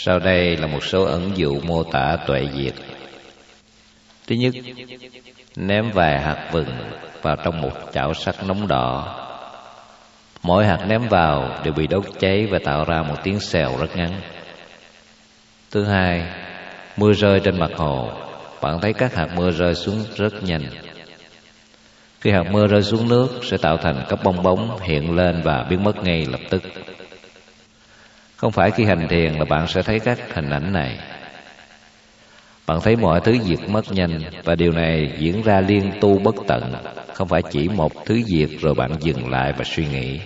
Sau đây là một số ẩn dụ mô tả tuệ diệt. Thứ nhất, ném vài hạt vừng vào trong một chảo sắt nóng đỏ. Mỗi hạt ném vào đều bị đốt cháy và tạo ra một tiếng xèo rất ngắn. Thứ hai, mưa rơi trên mặt hồ. Bạn thấy các hạt mưa rơi xuống rất nhanh. Khi hạt mưa rơi xuống nước sẽ tạo thành các bong bóng hiện lên và biến mất ngay lập tức. Không phải khi hành thiền là bạn sẽ thấy các hình ảnh này. Bạn thấy mọi thứ diệt mất nhanh, và điều này diễn ra liên tu bất tận. Không phải chỉ một thứ diệt rồi bạn dừng lại và suy nghĩ.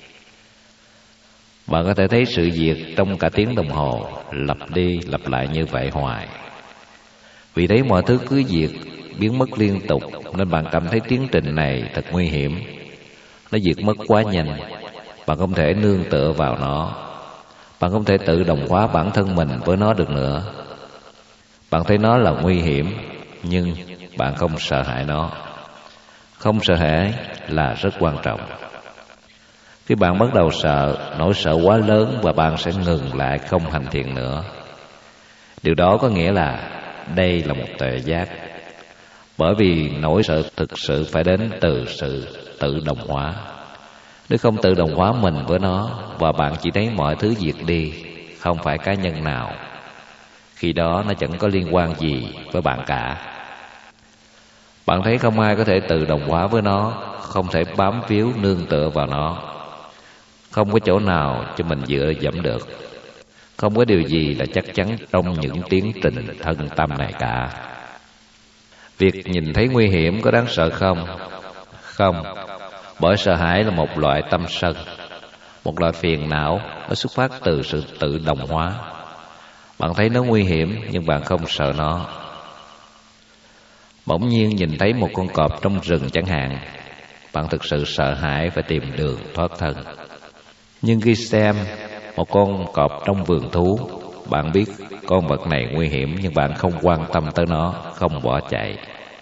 Bạn có thể thấy sự diệt trong cả tiếng đồng hồ, lặp đi lặp lại như vậy hoài. Vì thế mọi thứ cứ diệt, biến mất liên tục, nên bạn cảm thấy tiến trình này thật nguy hiểm. Nó diệt mất quá nhanh. Bạn không thể nương tựa vào nó. Bạn không thể tự đồng hóa bản thân mình với nó được nữa. Bạn thấy nó là nguy hiểm, nhưng bạn không sợ hãi nó. Không sợ hãi là rất quan trọng. Khi bạn bắt đầu sợ, nỗi sợ quá lớn và bạn sẽ ngừng lại không hành thiền nữa. Điều đó có nghĩa là đây là một tuệ giác. Bởi vì nỗi sợ thực sự phải đến từ sự tự đồng hóa. Nếu không tự đồng hóa mình với nó và bạn chỉ thấy mọi thứ diệt đi, không phải cá nhân nào, khi đó nó chẳng có liên quan gì với bạn cả. Bạn thấy không ai có thể tự đồng hóa với nó, không thể bám víu nương tựa vào nó. Không có chỗ nào cho mình dựa dẫm được. Không có điều gì là chắc chắn trong những tiến trình thân tâm này cả. Việc nhìn thấy nguy hiểm có đáng sợ không? Không. Bởi sợ hãi là một loại tâm sân, một loại phiền não. Nó xuất phát từ sự tự đồng hóa. Bạn thấy nó nguy hiểm nhưng bạn không sợ nó. Bỗng nhiên nhìn thấy một con cọp trong rừng chẳng hạn, bạn thực sự sợ hãi và tìm đường thoát thân. Nhưng khi xem một con cọp trong vườn thú, bạn biết con vật này nguy hiểm nhưng bạn không quan tâm tới nó, không bỏ chạy.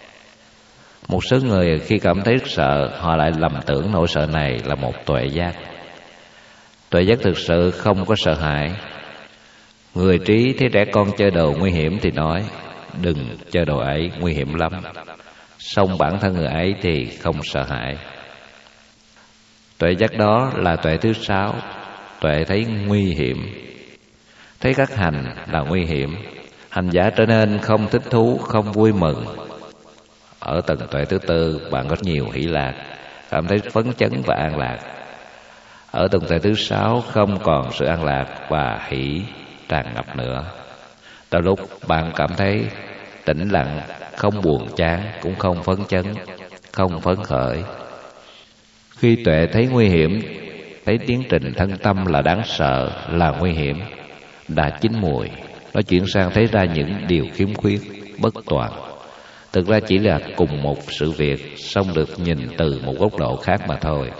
Một số người khi cảm thấy sợ, họ lại lầm tưởng nỗi sợ này là một tuệ giác. Tuệ giác thực sự không có sợ hãi. Người trí thấy trẻ con chơi đồ nguy hiểm thì nói, đừng chơi đồ ấy, nguy hiểm lắm. Song bản thân người ấy thì không sợ hãi. Tuệ giác đó là tuệ thứ 6, tuệ thấy nguy hiểm. Thấy các hành là nguy hiểm, hành giả trở nên không thích thú, không vui mừng. Ở tầng tuệ thứ 4, bạn có nhiều hỷ lạc, cảm thấy phấn chấn và an lạc. Ở tầng tuệ thứ 6, không còn sự an lạc và hỷ tràn ngập nữa. Tới lúc bạn cảm thấy tĩnh lặng, không buồn chán, cũng không phấn chấn, không phấn khởi. Khi tuệ thấy nguy hiểm, thấy tiến trình thân tâm là đáng sợ, là nguy hiểm, đã chín mùi, nó chuyển sang thấy ra những điều khiếm khuyết, bất toàn. Thực ra chỉ là cùng một sự việc, song được nhìn từ một góc độ khác mà thôi.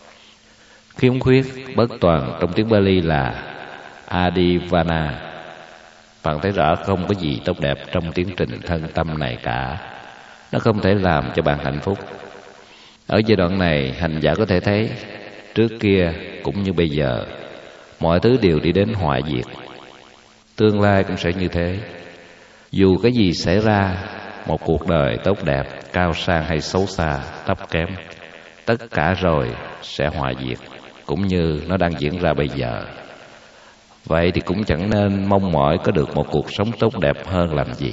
Khiếm khuyết, bất toàn trong tiếng Pali là adivana. Bạn thấy rõ không có gì tốt đẹp trong tiến trình thân tâm này cả. Nó không thể làm cho bạn hạnh phúc. Ở giai đoạn này, hành giả có thể thấy trước kia cũng như bây giờ, mọi thứ đều đi đến hoại diệt. Tương lai cũng sẽ như thế. Dù cái gì xảy ra, một cuộc đời tốt đẹp, cao sang hay xấu xa, thấp kém, tất cả rồi sẽ hoại diệt, cũng như nó đang diễn ra bây giờ. Vậy thì cũng chẳng nên mong mỏi có được một cuộc sống tốt đẹp hơn làm gì.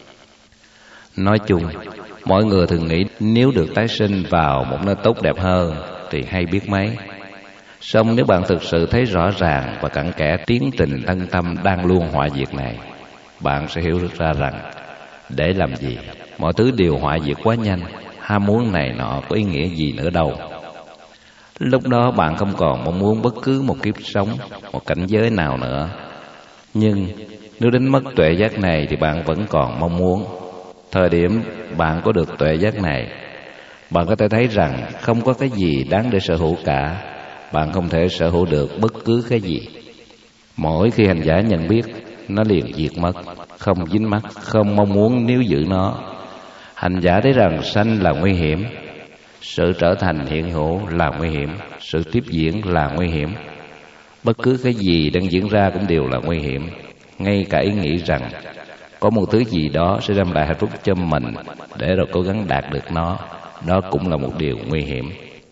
Nói chung, mọi người thường nghĩ nếu được tái sinh vào một nơi tốt đẹp hơn thì hay biết mấy. Song nếu bạn thực sự thấy rõ ràng và cặn kẽ tiến trình thân tâm đang luôn hoại diệt này, bạn sẽ hiểu ra rằng để làm gì? Mọi thứ đều hoại diệt quá nhanh, ham muốn này nọ có ý nghĩa gì nữa đâu. Lúc đó bạn không còn mong muốn bất cứ một kiếp sống, một cảnh giới nào nữa. Nhưng nếu đến mất tuệ giác này thì bạn vẫn còn mong muốn. Thời điểm bạn có được tuệ giác này, bạn có thể thấy rằng không có cái gì đáng để sở hữu cả. Bạn không thể sở hữu được bất cứ cái gì. Mỗi khi hành giả nhận biết, nó liền diệt mất, không dính mắc, không mong muốn níu giữ nó. Hành giả thấy rằng sanh là nguy hiểm, sự trở thành hiện hữu là nguy hiểm, sự tiếp diễn là nguy hiểm. Bất cứ cái gì đang diễn ra cũng đều là nguy hiểm. ngay cả ý nghĩ rằng có một thứ gì đó sẽ đem lại hạnh phúc cho mình để rồi cố gắng đạt được nó, đó cũng là một điều nguy hiểm.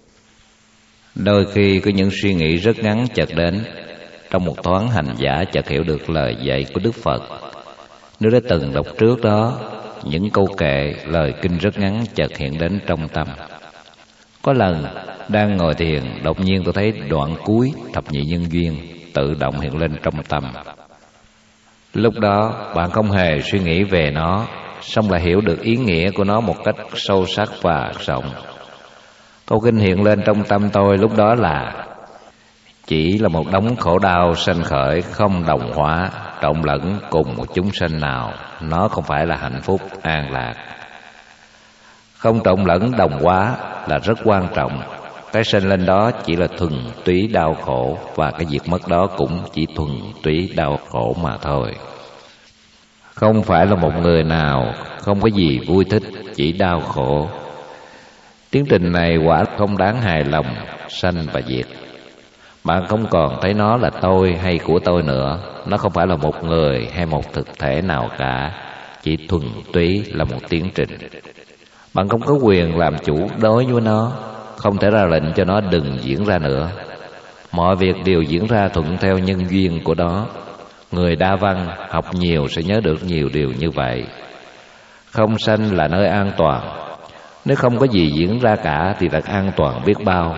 Đôi khi có những suy nghĩ rất ngắn chợt đến. Trong một thoáng hành giả chợt hiểu được lời dạy của Đức Phật. Nếu đã từng đọc trước đó, những câu kệ, lời kinh rất ngắn chợt hiện đến trong tâm. Có lần đang ngồi thiền, đột nhiên tôi thấy đoạn cuối thập nhị nhân duyên tự động hiện lên trong tâm. Lúc đó bạn không hề suy nghĩ về nó, song lại hiểu được ý nghĩa của nó một cách sâu sắc và rộng. Câu kinh hiện lên trong tâm tôi lúc đó là: chỉ là một đống khổ đau sanh khởi, không đồng hóa, trộn lẫn cùng một chúng sanh nào, nó không phải là hạnh phúc an lạc. Không trộn lẫn đồng hóa là rất quan trọng. Cái sanh lên đó chỉ là thuần túy đau khổ, và cái diệt mất đó cũng chỉ thuần túy đau khổ mà thôi. Không phải là một người nào không có gì vui thích, chỉ đau khổ. Tiến trình này quả không đáng hài lòng, sanh và diệt. Bạn không còn thấy nó là tôi hay của tôi nữa. Nó không phải là một người hay một thực thể nào cả, chỉ thuần túy là một tiến trình. Bạn không có quyền làm chủ đối với nó, không thể ra lệnh cho nó đừng diễn ra nữa. Mọi việc đều diễn ra thuận theo nhân duyên của nó. Người đa văn học nhiều sẽ nhớ được nhiều điều như vậy. Không sanh là nơi an toàn. Nếu không có gì diễn ra cả thì thật an toàn biết bao.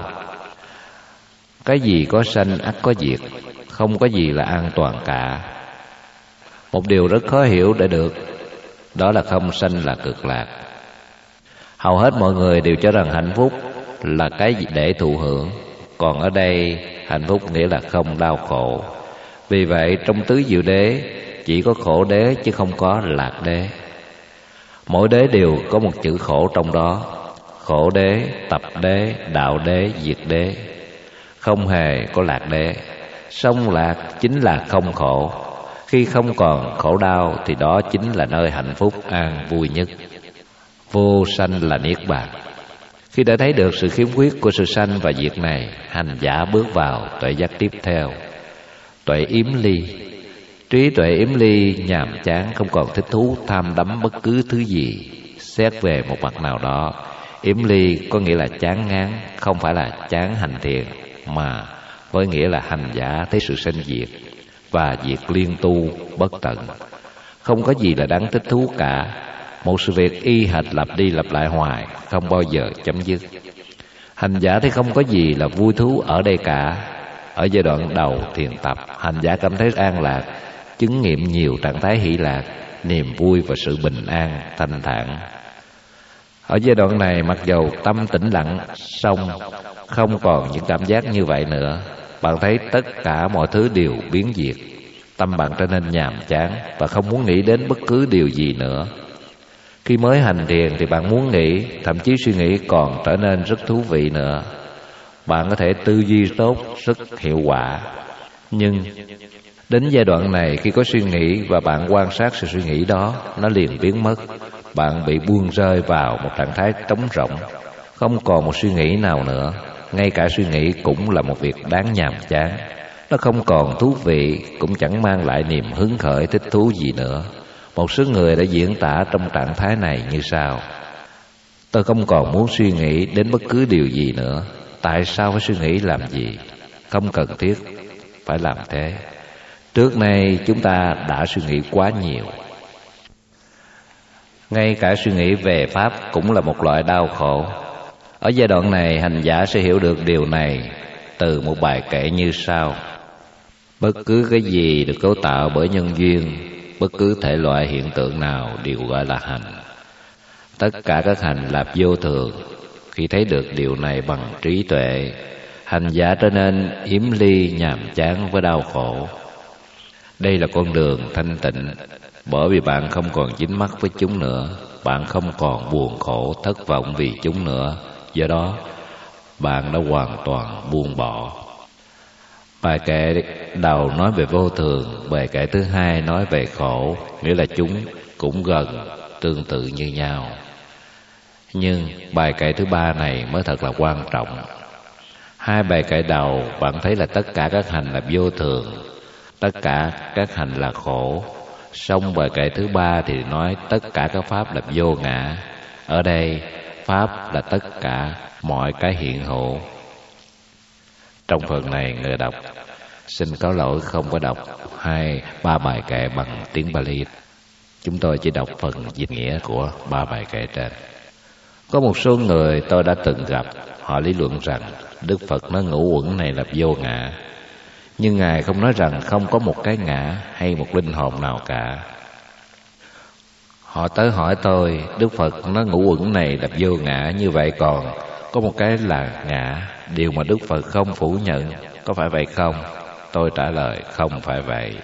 Cái gì có sanh ắt có diệt, không có gì là an toàn cả. Một điều rất khó hiểu để được, đó là không sanh là cực lạc. Hầu hết mọi người đều cho rằng hạnh phúc là cái để thụ hưởng, còn ở đây hạnh phúc nghĩa là không đau khổ. Vì vậy trong tứ diệu đế chỉ có khổ đế chứ không có lạc đế. Mỗi đế đều có một chữ khổ trong đó: khổ đế, tập đế, đạo đế, diệt đế. Không hề có lạc đế. Song lạc chính là không khổ. Khi không còn khổ đau thì đó chính là nơi hạnh phúc an vui nhất. Vô sanh là niết bàn. Khi đã thấy được sự khiếm khuyết của sự sanh và diệt này, hành giả bước vào tuệ giác tiếp theo, tuệ yếm ly. Trí tuệ yếm ly nhàm chán, không còn thích thú tham đắm bất cứ thứ gì. Xét về một mặt nào đó, yếm ly có nghĩa là chán ngán, không phải là chán hành thiền, mà với nghĩa là hành giả thấy sự sanh diệt và diệt liên tu bất tận. Không có gì là đáng thích thú cả. Một sự việc y hệt lặp đi lặp lại hoài, không bao giờ chấm dứt. Hành giả thấy không có gì là vui thú ở đây cả. Ở giai đoạn đầu thiền tập, hành giả cảm thấy an lạc, chứng nghiệm nhiều trạng thái hỷ lạc, niềm vui và sự bình an, thanh thản. Ở giai đoạn này, mặc dầu tâm tĩnh lặng, song không còn những cảm giác như vậy nữa. Bạn thấy tất cả mọi thứ đều biến diệt. Tâm bạn trở nên nhàm chán và không muốn nghĩ đến bất cứ điều gì nữa. Khi mới hành thiền thì bạn muốn nghĩ, thậm chí suy nghĩ còn trở nên rất thú vị nữa. Bạn có thể tư duy tốt, rất hiệu quả. Nhưng đến giai đoạn này, khi có suy nghĩ và bạn quan sát sự suy nghĩ đó, nó liền biến mất. Bạn bị buông rơi vào một trạng thái trống rỗng, không còn một suy nghĩ nào nữa. Ngay cả suy nghĩ cũng là một việc đáng nhàm chán. Nó không còn thú vị, cũng chẳng mang lại niềm hứng khởi thích thú gì nữa. Một số người đã diễn tả trong trạng thái này như sau: tôi không còn muốn suy nghĩ đến bất cứ điều gì nữa. Tại sao phải suy nghĩ làm gì? Không cần thiết phải làm thế. Trước nay chúng ta đã suy nghĩ quá nhiều. Ngay cả suy nghĩ về Pháp cũng là một loại đau khổ. Ở giai đoạn này, hành giả sẽ hiểu được điều này từ một bài kệ như sau: bất cứ cái gì được cấu tạo bởi nhân duyên, bất cứ thể loại hiện tượng nào đều gọi là hành. Tất cả các hành là vô thường. Khi thấy được điều này bằng trí tuệ, hành giả trở nên yếm ly nhàm chán với đau khổ. Đây là con đường thanh tịnh, bởi vì bạn không còn dính mắc với chúng nữa. Bạn không còn buồn khổ, thất vọng vì chúng nữa. Do đó, bạn đã hoàn toàn buông bỏ. Bài kệ đầu nói về vô thường, bài kệ thứ hai nói về khổ, nghĩa là chúng cũng gần tương tự như nhau. Nhưng bài kệ thứ ba này mới thật là quan trọng. Hai bài kệ đầu bạn thấy là tất cả các hành là vô thường. tất cả các hành là khổ. Xong bài kệ thứ ba thì nói tất cả các pháp là vô ngã. Ở đây pháp là tất cả mọi cái hiện hữu. Trong phần này người đọc xin có lỗi không có đọc 2-3 bài kệ bằng tiếng Pali. Chúng tôi chỉ đọc phần dịch nghĩa của 3 bài kệ trên. Có một số người tôi đã từng gặp, họ lý luận rằng Đức Phật nói ngũ uẩn này là vô ngã, nhưng Ngài không nói rằng không có một cái ngã hay một linh hồn nào cả. Họ tới hỏi tôi, Đức Phật nói ngũ uẩn này là vô ngã, như vậy còn có một cái là ngã, điều mà Đức Phật không phủ nhận, có phải vậy không? Tôi trả lời không phải vậy.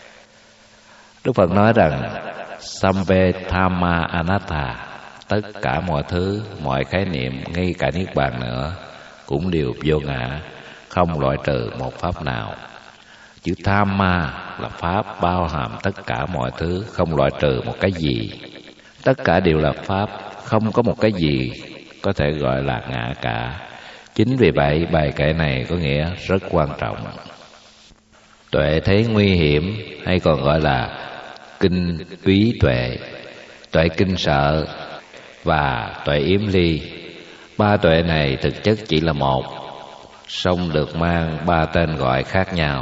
Đức Phật nói rằng Sambe Thamma Anatta, tất cả mọi thứ, mọi khái niệm, ngay cả Niết Bàn nữa cũng đều vô ngã, không loại trừ một pháp nào. Chữ Thamma là pháp bao hàm tất cả mọi thứ, không loại trừ một cái gì. Tất cả đều là pháp, không có một cái gì có thể gọi là ngã cả. Chính vì vậy bài kệ này có nghĩa rất quan trọng. Tuệ thấy nguy hiểm, hay còn gọi là kinh úy tuệ, tuệ kinh sợ và tuệ yếm ly. Ba tuệ này thực chất chỉ là một, song được mang ba tên gọi khác nhau.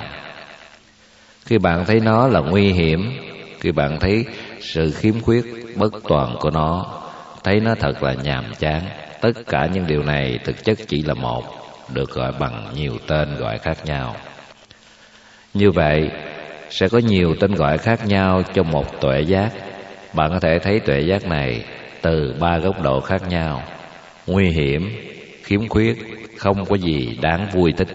Khi bạn thấy nó là nguy hiểm, khi bạn thấy sự khiếm khuyết bất toàn của nó, thấy nó thật là nhàm chán, tất cả những điều này thực chất chỉ là một, được gọi bằng nhiều tên gọi khác nhau. Như vậy sẽ có nhiều tên gọi khác nhau cho một tuệ giác. Bạn có thể thấy tuệ giác này từ 3 góc độ khác nhau: nguy hiểm, khiếm khuyết, không có gì đáng vui thích.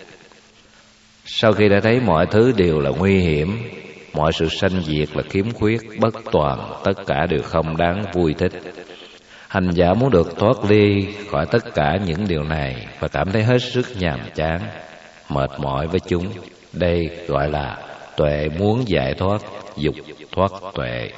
Sau khi đã thấy mọi thứ đều là nguy hiểm, mọi sự sanh diệt là khiếm khuyết, bất toàn, tất cả đều không đáng vui thích, hành giả muốn được thoát ly khỏi tất cả những điều này và cảm thấy hết sức nhàm chán, mệt mỏi với chúng. Đây gọi là tuệ muốn giải thoát, dục thoát tuệ.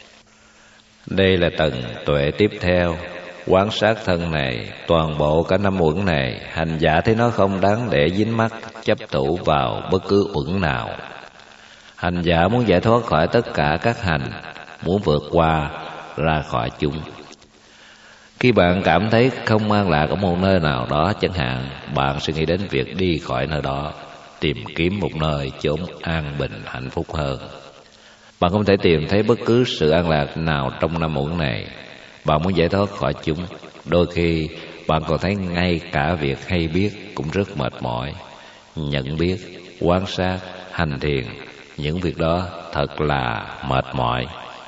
Đây là tầng tuệ tiếp theo. Quan sát thân này, toàn bộ cả 5 uẩn này, hành giả thấy nó không đáng để dính mắc, chấp thủ vào bất cứ uẩn nào. Hành giả muốn giải thoát khỏi tất cả các hành, muốn vượt qua ra khỏi chúng. Khi bạn cảm thấy không an lạc ở một nơi nào đó chẳng hạn, bạn sẽ nghĩ đến việc đi khỏi nơi đó, tìm kiếm một nơi chốn an bình hạnh phúc hơn. Bạn không thể tìm thấy bất cứ sự an lạc nào trong 5 uẩn này. Bạn muốn giải thoát khỏi chúng, đôi khi bạn còn thấy ngay cả việc hay biết cũng rất mệt mỏi. Nhận biết, quan sát, hành thiền, những việc đó thật là mệt mỏi.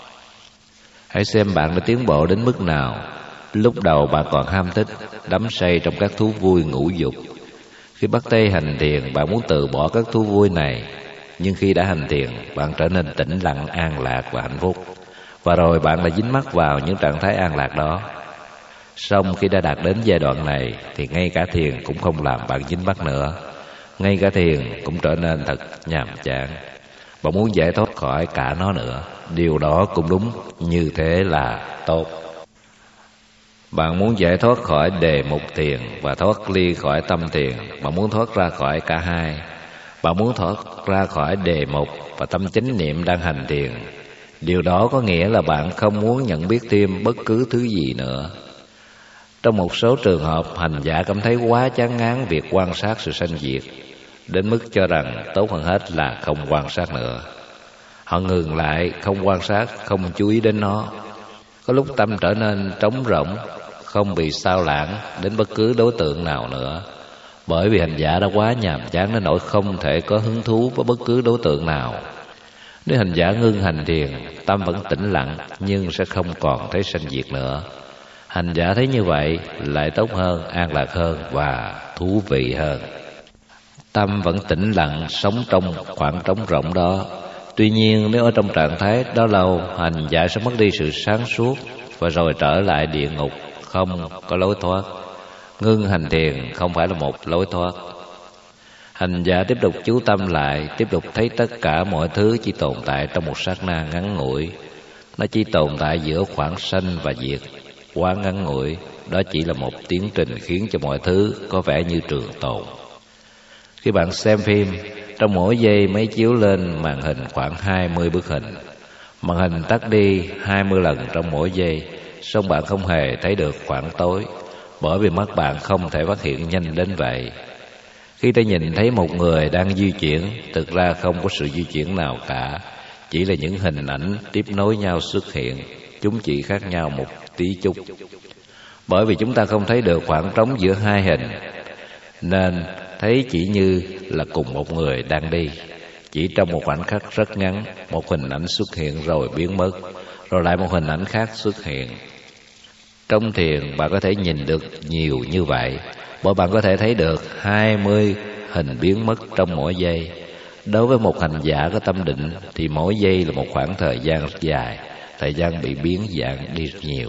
Hãy xem bạn đã tiến bộ đến mức nào. Lúc đầu bạn còn ham thích, đắm say trong các thú vui ngũ dục. Khi bắt tay hành thiền, bạn muốn từ bỏ các thú vui này. Nhưng khi đã hành thiền, bạn trở nên tĩnh lặng, an lạc và hạnh phúc. Và rồi bạn đã dính mắc vào những trạng thái an lạc đó. Song khi đã đạt đến giai đoạn này thì ngay cả thiền cũng không làm bạn dính mắc nữa. Ngay cả thiền cũng trở nên thật nhàm chán. Bạn muốn giải thoát khỏi cả nó nữa. Điều đó cũng đúng, như thế là tốt. Bạn muốn giải thoát khỏi đề mục thiền và thoát ly khỏi tâm thiền. Bạn muốn thoát ra khỏi cả hai. Bạn muốn thoát ra khỏi đề mục và tâm chánh niệm đang hành thiền. Điều đó có nghĩa là bạn không muốn nhận biết thêm bất cứ thứ gì nữa. Trong một số trường hợp, hành giả cảm thấy quá chán ngán việc quan sát sự sanh diệt, đến mức cho rằng tốt hơn hết là không quan sát nữa. Họ ngừng lại, không quan sát, không chú ý đến nó. Có lúc tâm trở nên trống rỗng, không bị sao lãng đến bất cứ đối tượng nào nữa. Bởi vì hành giả đã quá nhàm chán đến nỗi không thể có hứng thú với bất cứ đối tượng nào. Nếu hành giả ngưng hành thiền, tâm vẫn tĩnh lặng nhưng sẽ không còn thấy sanh diệt nữa. Hành giả thấy như vậy lại tốt hơn, an lạc hơn và thú vị hơn. Tâm vẫn tĩnh lặng, sống trong khoảng trống rỗng đó. Tuy nhiên nếu ở trong trạng thái đó lâu, hành giả sẽ mất đi sự sáng suốt và rồi trở lại địa ngục, không có lối thoát. Ngưng hành thiền không phải là một lối thoát. Hành giả tiếp tục chú tâm lại, tiếp tục thấy tất cả mọi thứ chỉ tồn tại trong một sát na ngắn ngủi. Nó chỉ tồn tại giữa khoảng sanh và diệt, quá ngắn ngủi. Đó chỉ là một tiến trình khiến cho mọi thứ có vẻ như trường tồn. Khi bạn xem phim, trong mỗi giây máy chiếu lên màn hình khoảng 20 bức hình. Màn hình tắt đi 20 lần trong mỗi giây, song bạn không hề thấy được khoảng tối, bởi vì mắt bạn không thể phát hiện nhanh đến vậy. Khi ta nhìn thấy một người đang di chuyển, thực ra không có sự di chuyển nào cả, chỉ là những hình ảnh tiếp nối nhau xuất hiện, chúng chỉ khác nhau một tí chút. Bởi vì chúng ta không thấy được khoảng trống giữa hai hình, nên thấy chỉ như là cùng một người đang đi. Chỉ trong một khoảnh khắc rất ngắn, một hình ảnh xuất hiện rồi biến mất, rồi lại một hình ảnh khác xuất hiện. Trong thiền bạn có thể nhìn được nhiều như vậy, bởi bạn có thể thấy được 20 hình biến mất trong mỗi giây. Đối với một hành giả có tâm định thì mỗi giây là một khoảng thời gian rất dài, thời gian bị biến dạng đi rất nhiều.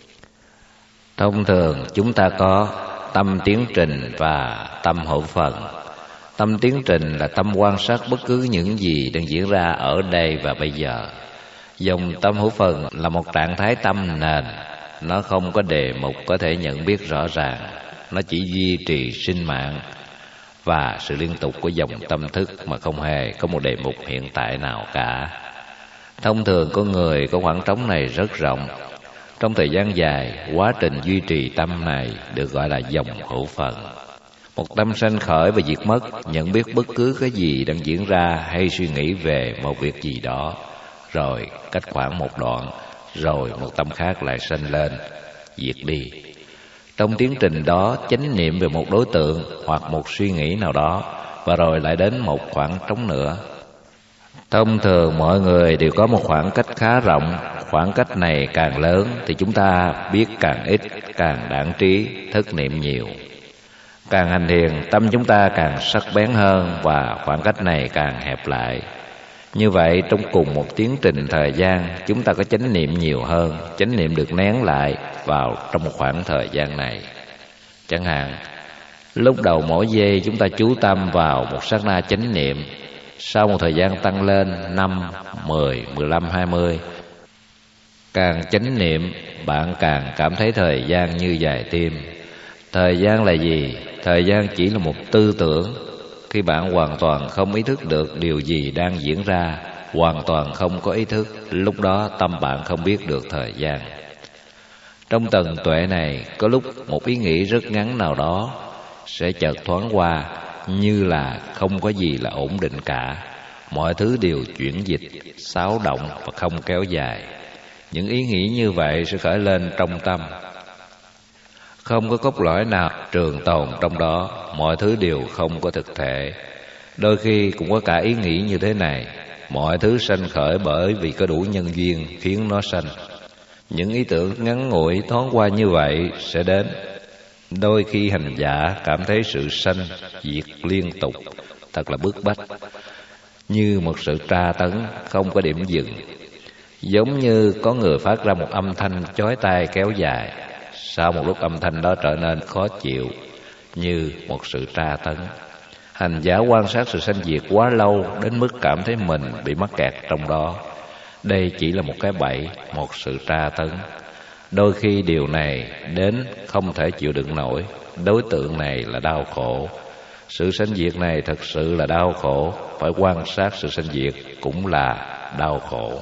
Thông thường chúng ta có tâm tiến trình và tâm hữu phần. Tâm tiến trình là tâm quan sát bất cứ những gì đang diễn ra ở đây và bây giờ. Dòng tâm hữu phần là một trạng thái tâm nền, nó không có đề mục có thể nhận biết rõ ràng, nó chỉ duy trì sinh mạng và sự liên tục của dòng tâm thức mà không hề có một đề mục hiện tại nào cả. Thông thường con người có khoảng trống này rất rộng. Trong thời gian dài, quá trình duy trì tâm này được gọi là dòng hữu phần. Một tâm sanh khởi và diệt mất, nhận biết bất cứ cái gì đang diễn ra hay suy nghĩ về một việc gì đó, rồi cách khoảng một đoạn, rồi một tâm khác lại sanh lên, diệt đi. Trong tiến trình đó, chánh niệm về một đối tượng hoặc một suy nghĩ nào đó, và rồi lại đến một khoảng trống nữa. Thông thường mọi người đều có một khoảng cách khá rộng. Khoảng cách này càng lớn thì chúng ta biết càng ít, càng đãng trí, thức niệm nhiều. Càng hành thiền, tâm chúng ta càng sắc bén hơn và khoảng cách này càng hẹp lại. Như vậy, trong cùng một tiến trình thời gian, chúng ta có chánh niệm nhiều hơn. Chánh niệm được nén lại vào trong một khoảng thời gian này. Chẳng hạn, lúc đầu mỗi giây chúng ta chú tâm vào một sát na chánh niệm. Sau một thời gian tăng lên 5, 10, 15, 20, càng chánh niệm, bạn càng cảm thấy thời gian như dài thêm. Thời gian là gì? Thời gian chỉ là một tư tưởng. Khi bạn hoàn toàn không ý thức được điều gì đang diễn ra, hoàn toàn không có ý thức, lúc đó tâm bạn không biết được thời gian. Trong tầng tuệ này, có lúc một ý nghĩ rất ngắn nào đó sẽ chợt thoáng qua, như là không có gì là ổn định cả. Mọi thứ đều chuyển dịch, xáo động và không kéo dài. Những ý nghĩ như vậy sẽ khởi lên trong tâm. Không có cốt lõi nào trường tồn trong đó, mọi thứ đều không có thực thể. Đôi khi cũng có cả ý nghĩ như thế này: mọi thứ sanh khởi bởi vì có đủ nhân duyên khiến nó sanh. Những ý tưởng ngắn ngủi thoáng qua như vậy sẽ đến. Đôi khi hành giả cảm thấy sự sanh diệt liên tục, thật là bức bách, như một sự tra tấn không có điểm dừng. Giống như có người phát ra một âm thanh chói tai kéo dài. Sau một lúc âm thanh đó trở nên khó chịu, như một sự tra tấn. Hành giả quan sát sự sanh diệt quá lâu đến mức cảm thấy mình bị mắc kẹt trong đó. Đây chỉ là một cái bẫy, một sự tra tấn. Đôi khi điều này đến không thể chịu đựng nổi. Đối tượng này là đau khổ. Sự sanh diệt này thật sự là đau khổ. Phải quan sát sự sanh diệt cũng là đau khổ.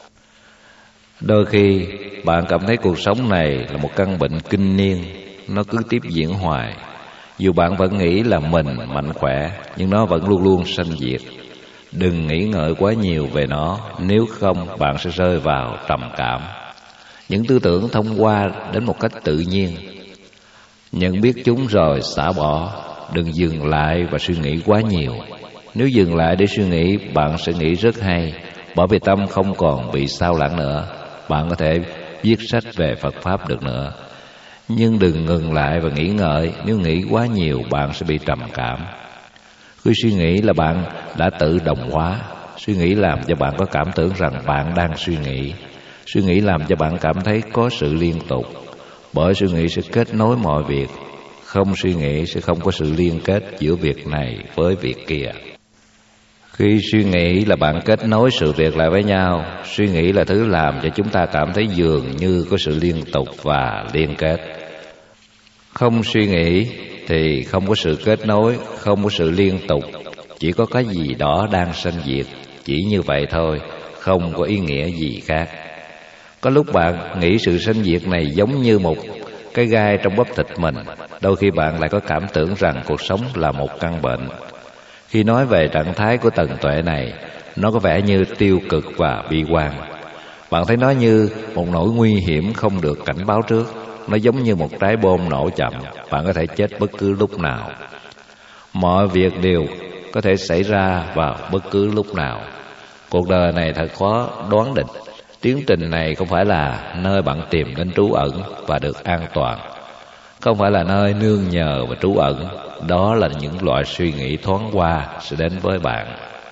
Đôi khi bạn cảm thấy cuộc sống này là một căn bệnh kinh niên, nó cứ tiếp diễn hoài. Dù bạn vẫn nghĩ là mình mạnh khỏe, nhưng nó vẫn luôn luôn sanh diệt. Đừng nghĩ ngợi quá nhiều về nó, nếu không bạn sẽ rơi vào trầm cảm. Những tư tưởng thông qua đến một cách tự nhiên. Nhận biết chúng rồi xả bỏ. Đừng dừng lại và suy nghĩ quá nhiều. Nếu dừng lại để suy nghĩ, bạn sẽ nghĩ rất hay, bởi vì tâm không còn bị sao lãng nữa. Bạn có thể viết sách về Phật Pháp được nữa. Nhưng đừng ngừng lại và nghĩ ngợi. Nếu nghĩ quá nhiều, bạn sẽ bị trầm cảm. Khi suy nghĩ là bạn đã tự động hóa. Suy nghĩ làm cho bạn có cảm tưởng rằng bạn đang suy nghĩ. Suy nghĩ làm cho bạn cảm thấy có sự liên tục. Bởi suy nghĩ sẽ kết nối mọi việc. Không suy nghĩ sẽ không có sự liên kết giữa việc này với việc kia. Khi suy nghĩ là bạn kết nối sự việc lại với nhau. Suy nghĩ là thứ làm cho chúng ta cảm thấy dường như có sự liên tục và liên kết. Không suy nghĩ thì không có sự kết nối, không có sự liên tục. chỉ có cái gì đó đang sanh diệt, chỉ như vậy thôi, không có ý nghĩa gì khác. Có lúc bạn nghĩ sự sanh diệt này giống như một cái gai trong bắp thịt mình, đôi khi bạn lại có cảm tưởng rằng cuộc sống là một căn bệnh. Khi nói về trạng thái của tầng tuệ này, nó có vẻ như tiêu cực và bi quan. Bạn thấy nó như một nỗi nguy hiểm không được cảnh báo trước. Nó giống như một trái bom nổ chậm, bạn có thể chết bất cứ lúc nào. Mọi việc đều có thể xảy ra vào bất cứ lúc nào. Cuộc đời này thật khó đoán định. Tiến trình này không phải là nơi bạn tìm đến trú ẩn và được an toàn, không phải là nơi nương nhờ và trú ẩn. Đó là những loại suy nghĩ thoáng qua sẽ đến với bạn.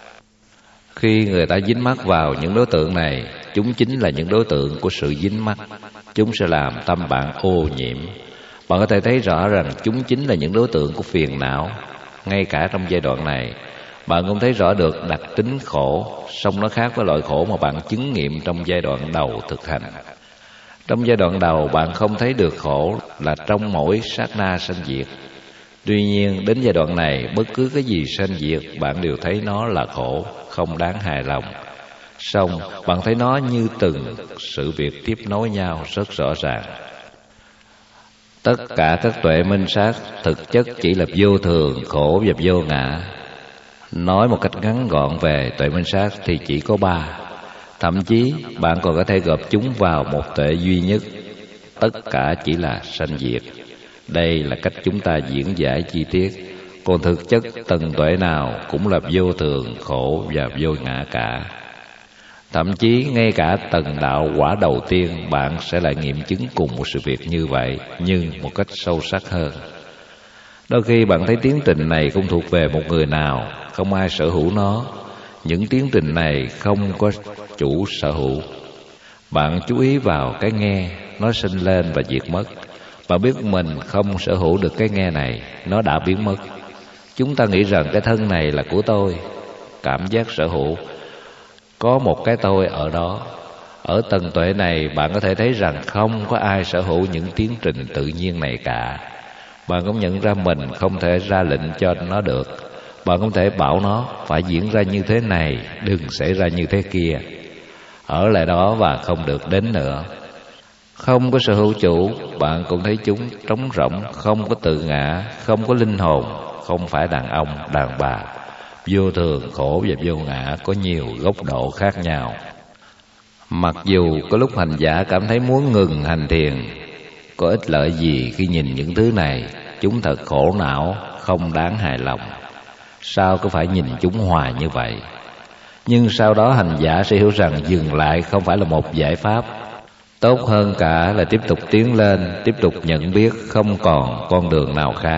Khi người ta dính mắc vào những đối tượng này, chúng chính là những đối tượng của sự dính mắc. Chúng sẽ làm tâm bạn ô nhiễm. Bạn có thể thấy rõ rằng chúng chính là những đối tượng của phiền não. Ngay cả trong giai đoạn này, bạn cũng thấy rõ được đặc tính khổ, song nó khác với loại khổ mà bạn chứng nghiệm trong giai đoạn đầu thực hành. Trong giai đoạn đầu, bạn không thấy được khổ là trong mỗi sát na sanh diệt. Tuy nhiên, đến giai đoạn này, bất cứ cái gì sanh diệt, bạn đều thấy nó là khổ, không đáng hài lòng. Song bạn thấy nó như từng sự việc tiếp nối nhau rất rõ ràng. Tất cả các tuệ minh sát thực chất chỉ là vô thường, khổ và vô ngã. Nói một cách ngắn gọn về tuệ minh sát thì chỉ có 3. Thậm chí bạn còn có thể gộp chúng vào một tuệ duy nhất. Tất cả chỉ là sanh diệt. Đây là cách chúng ta diễn giải chi tiết. Còn thực chất tầng tuệ nào cũng là vô thường, khổ và vô ngã cả. Thậm chí ngay cả tầng đạo quả đầu tiên, bạn sẽ lại nghiệm chứng cùng một sự việc như vậy, nhưng một cách sâu sắc hơn. Đôi khi bạn thấy tiến trình này không thuộc về một người nào, không ai sở hữu nó. Những tiến trình này không có chủ sở hữu. Bạn chú ý vào cái nghe, nó sinh lên và diệt mất. Bạn biết mình không sở hữu được cái nghe này, nó đã biến mất. Chúng ta nghĩ rằng cái thân này là của tôi. Cảm giác sở hữu, có một cái tôi ở đó. Ở tầng tuệ này, bạn có thể thấy rằng không có ai sở hữu những tiến trình tự nhiên này cả. Bạn cũng nhận ra mình không thể ra lệnh cho nó được. Bạn không thể bảo nó phải diễn ra như thế này, đừng xảy ra như thế kia. Ở lại đó và không được đến nữa. Không có sở hữu chủ, bạn cũng thấy chúng trống rỗng, không có tự ngã, không có linh hồn, không phải đàn ông, đàn bà. Vô thường, khổ và vô ngã có nhiều góc độ khác nhau. Mặc dù có lúc hành giả cảm thấy muốn ngừng hành thiền, có ích lợi gì khi nhìn những thứ này? Chúng thật khổ não, không đáng hài lòng. Sao có phải nhìn chúng hoài như vậy? Nhưng sau đó hành giả sẽ hiểu rằng dừng lại không phải là một giải pháp. Tốt hơn cả là tiếp tục tiến lên, tiếp tục nhận biết không còn con đường nào khác.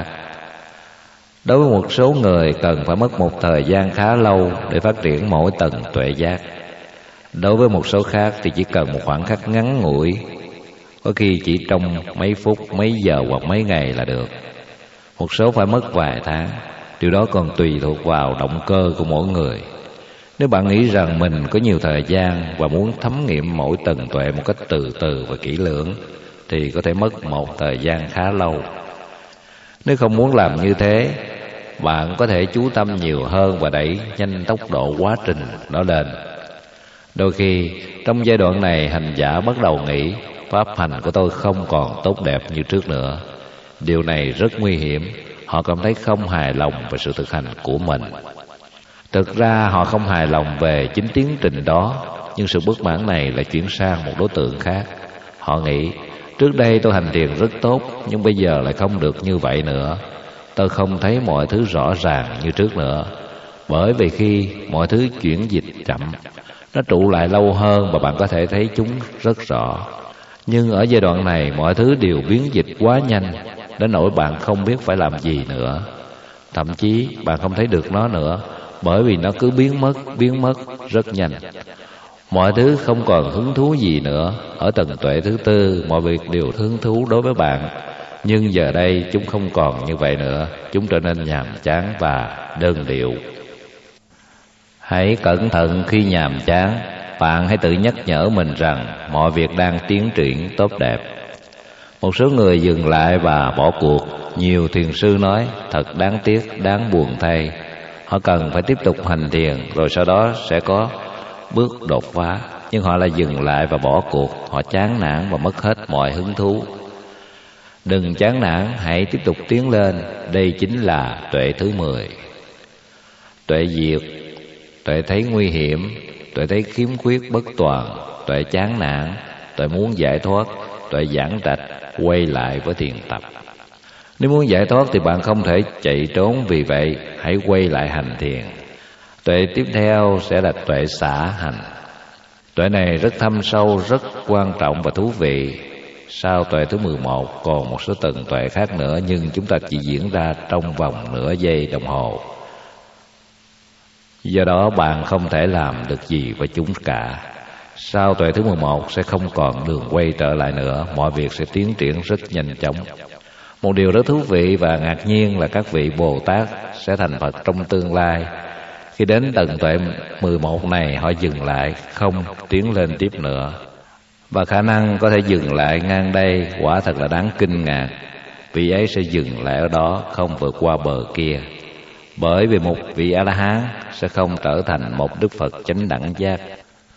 Đối với một số người cần phải mất một thời gian khá lâu để phát triển mỗi tầng tuệ giác. Đối với một số khác thì chỉ cần một khoảng khắc ngắn ngủi, có khi chỉ trong mấy phút, mấy giờ hoặc mấy ngày là được. Một số phải mất vài tháng. Điều đó còn tùy thuộc vào động cơ của mỗi người. Nếu bạn nghĩ rằng mình có nhiều thời gian và muốn thấm nghiệm mỗi tầng tuệ một cách từ từ và kỹ lưỡng, thì có thể mất một thời gian khá lâu. Nếu không muốn làm như thế, bạn có thể chú tâm nhiều hơn và đẩy nhanh tốc độ quá trình đó lên. Đôi khi trong giai đoạn này, hành giả bắt đầu nghĩ pháp hành của tôi không còn tốt đẹp như trước nữa. Điều này rất nguy hiểm. Họ cảm thấy không hài lòng về sự thực hành của mình. Thực ra họ không hài lòng về chính tiến trình đó, nhưng sự bất mãn này lại chuyển sang một đối tượng khác. Họ nghĩ, trước đây tôi hành thiền rất tốt, nhưng bây giờ lại không được như vậy nữa. Tôi không thấy mọi thứ rõ ràng như trước nữa. Bởi vì khi mọi thứ chuyển dịch chậm, nó trụ lại lâu hơn và bạn có thể thấy chúng rất rõ. Nhưng ở giai đoạn này, mọi thứ đều biến dịch quá nhanh, đến nỗi bạn không biết phải làm gì nữa. Thậm chí bạn không thấy được nó nữa, bởi vì nó cứ biến mất rất nhanh. Mọi thứ không còn hứng thú gì nữa. Ở tầng tuệ thứ tư, mọi việc đều hứng thú đối với bạn. Nhưng giờ đây chúng không còn như vậy nữa. Chúng trở nên nhàm chán và đơn điệu. Hãy cẩn thận khi nhàm chán. Bạn hãy tự nhắc nhở mình rằng mọi việc đang tiến triển tốt đẹp. Một số người dừng lại và bỏ cuộc. Nhiều thiền sư nói, thật đáng tiếc, đáng buồn thay. họ cần phải tiếp tục hành thiền, rồi sau đó sẽ có bước đột phá. Nhưng họ lại dừng lại và bỏ cuộc, họ chán nản và mất hết mọi hứng thú. Đừng chán nản, hãy tiếp tục tiến lên. Đây chính là tuệ thứ 10. Tuệ diệt, tuệ thấy nguy hiểm, tuệ thấy khiếm khuyết bất toàn, tuệ chán nản, tuệ muốn giải thoát, tuệ giảng trạch, quay lại với thiền tập. Nếu muốn giải thoát thì bạn không thể chạy trốn, vì vậy hãy quay lại hành thiền. Tuệ tiếp theo sẽ là tuệ xả hành. Tuệ này rất thâm sâu, rất quan trọng và thú vị. Sau tuệ thứ 11 còn một số tầng tuệ khác nữa, nhưng chúng ta chỉ diễn ra trong vòng nửa giây đồng hồ. Do đó bạn không thể làm được gì với chúng cả. Sau tuệ thứ 11 sẽ không còn đường quay trở lại nữa, mọi việc sẽ tiến triển rất nhanh chóng. Một điều rất thú vị và ngạc nhiên là các vị Bồ Tát sẽ thành Phật trong tương lai. Khi đến tầng tuệ 11 này, họ dừng lại, không tiến lên tiếp nữa. Và khả năng có thể dừng lại ngang đây quả thật là đáng kinh ngạc. Vị ấy sẽ dừng lại ở đó, không vượt qua bờ kia. Bởi vì một vị A-la-hán sẽ không trở thành một Đức Phật chánh đẳng giác.